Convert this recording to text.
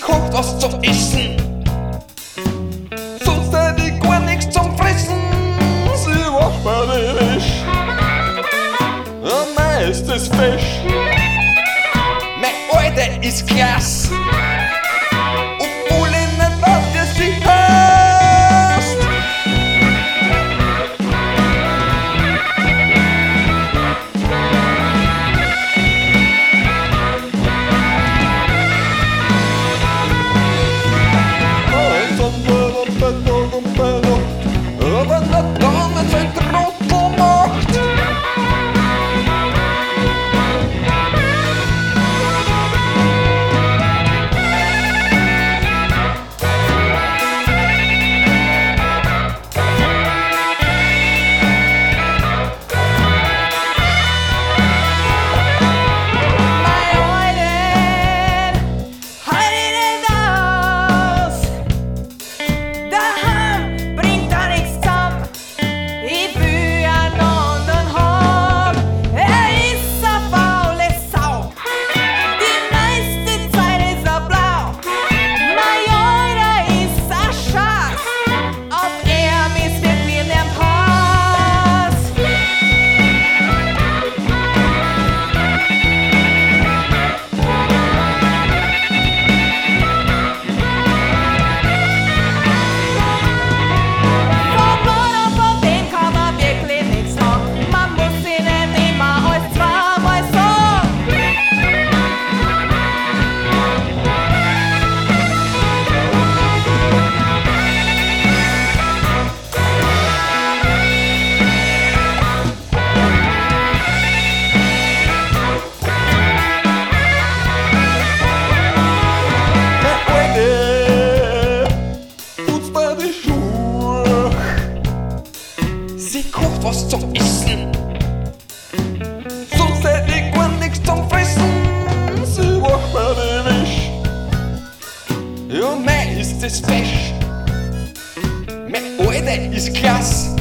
kocht was zum Essen, sonst hat die gar nichts zum Fressen. Sie wacht mir die Wäsch, und mein ist das Fisch. Mein Alter ist klasse, obwohl ich nicht weiß, wie sie heißt. Aber nicht dann, wenn sie ein Trottel macht. Sie kocht was zum Essen, sonst hätt ich gar nichts zum Fressen. Sie wacht mir die Wäsch, und mein ist das Fisch. Mein Alter ist klasse,